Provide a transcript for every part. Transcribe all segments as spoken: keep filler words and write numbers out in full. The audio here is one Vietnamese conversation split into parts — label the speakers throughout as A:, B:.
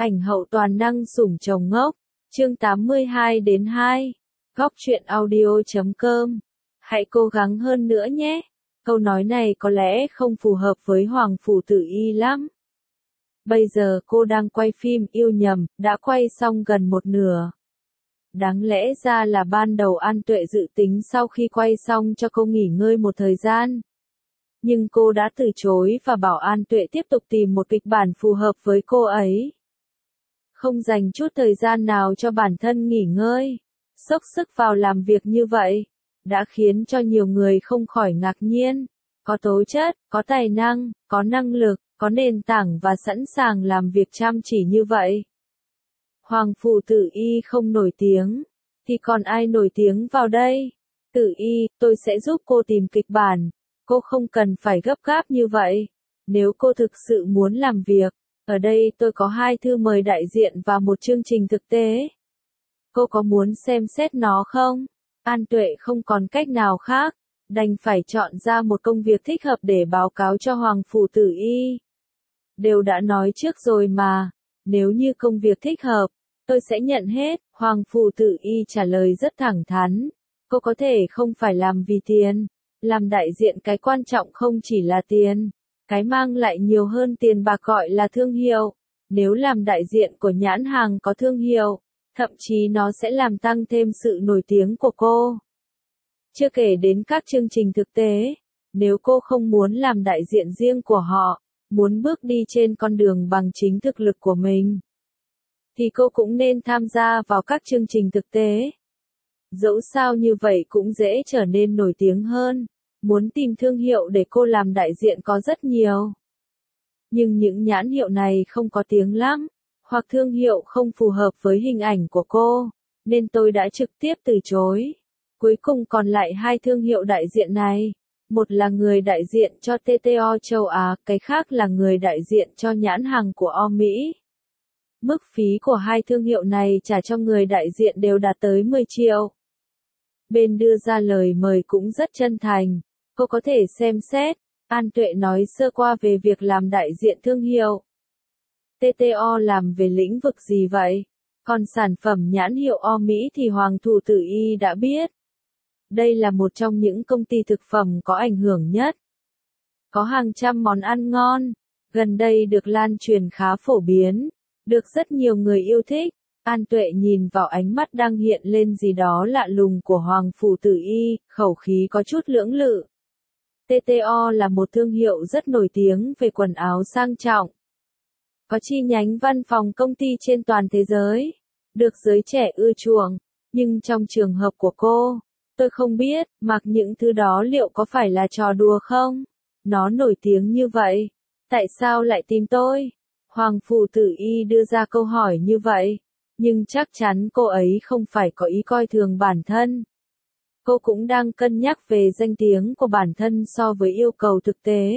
A: Ảnh hậu toàn năng sủng chồng ngốc, chương tám mươi hai đến hai, góc truyện audio chấm com. Hãy cố gắng hơn nữa nhé. Câu nói này có lẽ không phù hợp với Hoàng Phủ Tử Y lắm. Bây giờ cô đang quay phim Yêu Nhầm, đã quay xong gần một nửa. Đáng lẽ ra là ban đầu An Tuệ dự tính sau khi quay xong cho cô nghỉ ngơi một thời gian. Nhưng cô đã từ chối và bảo An Tuệ tiếp tục tìm một kịch bản phù hợp với cô ấy. Không dành chút thời gian nào cho bản thân nghỉ ngơi, xốc sức vào làm việc như vậy, đã khiến cho nhiều người không khỏi ngạc nhiên. Có tố chất, có tài năng, có năng lực, có nền tảng và sẵn sàng làm việc chăm chỉ như vậy. Hoàng Phủ Tử Y không nổi tiếng, thì còn ai nổi tiếng vào đây? Tử Y, tôi sẽ giúp cô tìm kịch bản, cô không cần phải gấp gáp như vậy. Nếu cô thực sự muốn làm việc, ở đây tôi có hai thư mời đại diện và một chương trình thực tế. Cô có muốn xem xét nó không? An Tuệ không còn cách nào khác, đành phải chọn ra một công việc thích hợp để báo cáo cho Hoàng Phủ Tử Y. Đều đã nói trước rồi mà, nếu như công việc thích hợp, tôi sẽ nhận hết. Hoàng Phủ Tử Y trả lời rất thẳng thắn. Cô có thể không phải làm vì tiền, làm đại diện cái quan trọng không chỉ là tiền, cái mang lại nhiều hơn tiền bạc gọi là thương hiệu. Nếu làm đại diện của nhãn hàng có thương hiệu, thậm chí nó sẽ làm tăng thêm sự nổi tiếng của cô. Chưa kể đến các chương trình thực tế, nếu cô không muốn làm đại diện riêng của họ, muốn bước đi trên con đường bằng chính thực lực của mình, thì cô cũng nên tham gia vào các chương trình thực tế. Dẫu sao như vậy cũng dễ trở nên nổi tiếng hơn. Muốn tìm thương hiệu để cô làm đại diện có rất nhiều. Nhưng những nhãn hiệu này không có tiếng lắm, hoặc thương hiệu không phù hợp với hình ảnh của cô, nên tôi đã trực tiếp từ chối. Cuối cùng còn lại hai thương hiệu đại diện này. Một là người đại diện cho tê tê o châu Á, cái khác là người đại diện cho nhãn hàng của O Mỹ. Mức phí của hai thương hiệu này trả cho người đại diện đều đạt tới mười triệu. Bên đưa ra lời mời cũng rất chân thành. Cô có thể xem xét. An Tuệ nói sơ qua về việc làm đại diện thương hiệu. tê tê o làm về lĩnh vực gì vậy? Còn sản phẩm nhãn hiệu O Mỹ thì Hoàng Phủ Tử Y đã biết. Đây là một trong những công ty thực phẩm có ảnh hưởng nhất. Có hàng trăm món ăn ngon, gần đây được lan truyền khá phổ biến, được rất nhiều người yêu thích. An Tuệ nhìn vào ánh mắt đang hiện lên gì đó lạ lùng của Hoàng Phủ Tử Y, khẩu khí có chút lưỡng lự. tê tê o là một thương hiệu rất nổi tiếng về quần áo sang trọng. Có chi nhánh văn phòng công ty trên toàn thế giới, được giới trẻ ưa chuộng, nhưng trong trường hợp của cô, tôi không biết, mặc những thứ đó liệu có phải là trò đùa không? Nó nổi tiếng như vậy, tại sao lại tìm tôi? Hoàng Phủ Tử Y đưa ra câu hỏi như vậy, nhưng chắc chắn cô ấy không phải có ý coi thường bản thân. Cô cũng đang cân nhắc về danh tiếng của bản thân so với yêu cầu thực tế.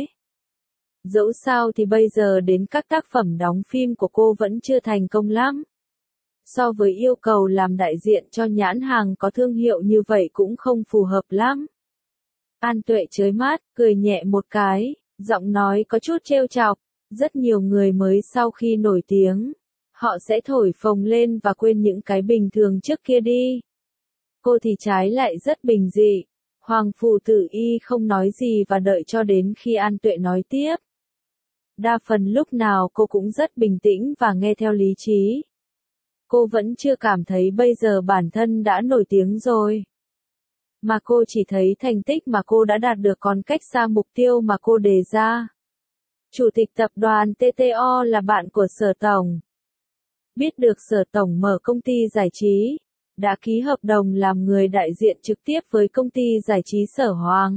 A: Dẫu sao thì bây giờ đến các tác phẩm đóng phim của cô vẫn chưa thành công lắm. So với yêu cầu làm đại diện cho nhãn hàng có thương hiệu như vậy cũng không phù hợp lắm. An Tuệ chới mắt, cười nhẹ một cái, giọng nói có chút trêu chọc. Rất nhiều người mới sau khi nổi tiếng, họ sẽ thổi phồng lên và quên những cái bình thường trước kia đi. Cô thì trái lại rất bình dị. Hoàng Phủ Tử Y không nói gì và đợi cho đến khi An Tuệ nói tiếp. Đa phần lúc nào cô cũng rất bình tĩnh và nghe theo lý trí. Cô vẫn chưa cảm thấy bây giờ bản thân đã nổi tiếng rồi. Mà cô chỉ thấy thành tích mà cô đã đạt được còn cách xa mục tiêu mà cô đề ra. Chủ tịch tập đoàn tê tê o là bạn của Sở Tổng. Biết được Sở Tổng mở công ty giải trí, đã ký hợp đồng làm người đại diện trực tiếp với công ty giải trí Sở Hoàng.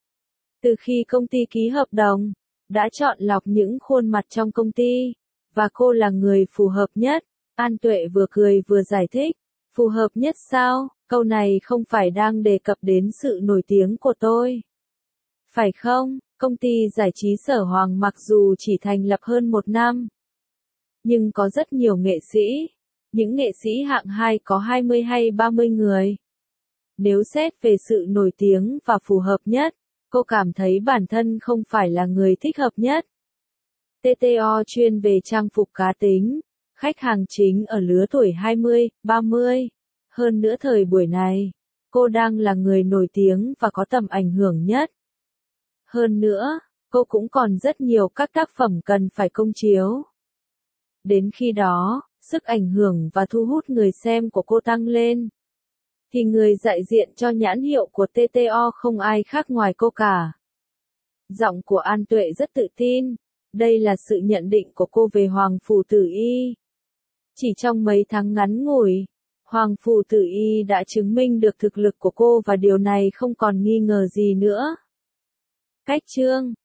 A: Từ khi công ty ký hợp đồng, đã chọn lọc những khuôn mặt trong công ty, và cô là người phù hợp nhất. An Tuệ vừa cười vừa giải thích, phù hợp nhất sao? Câu này không phải đang đề cập đến sự nổi tiếng của tôi. Phải không? Công ty giải trí Sở Hoàng mặc dù chỉ thành lập hơn một năm, nhưng có rất nhiều nghệ sĩ. Những nghệ sĩ hạng hai có hai mươi hay ba mươi người. Nếu xét về sự nổi tiếng và phù hợp nhất, cô cảm thấy bản thân không phải là người thích hợp nhất. tê tê o chuyên về trang phục cá tính, Khách hàng chính ở lứa tuổi hai mươi, ba mươi. Hơn nữa thời buổi này, cô đang là người nổi tiếng và có tầm ảnh hưởng nhất. Hơn nữa, cô cũng còn rất nhiều các tác phẩm cần phải công chiếu. Đến khi đó, sức ảnh hưởng và thu hút người xem của cô tăng lên, thì người đại diện cho nhãn hiệu của tê tê o không ai khác ngoài cô cả. Giọng của An Tuệ rất tự tin. Đây là sự nhận định của cô về Hoàng Phủ Tử Y. Chỉ trong mấy tháng ngắn ngủi, Hoàng Phủ Tử Y đã chứng minh được thực lực của cô và điều này không còn nghi ngờ gì nữa. Cách chương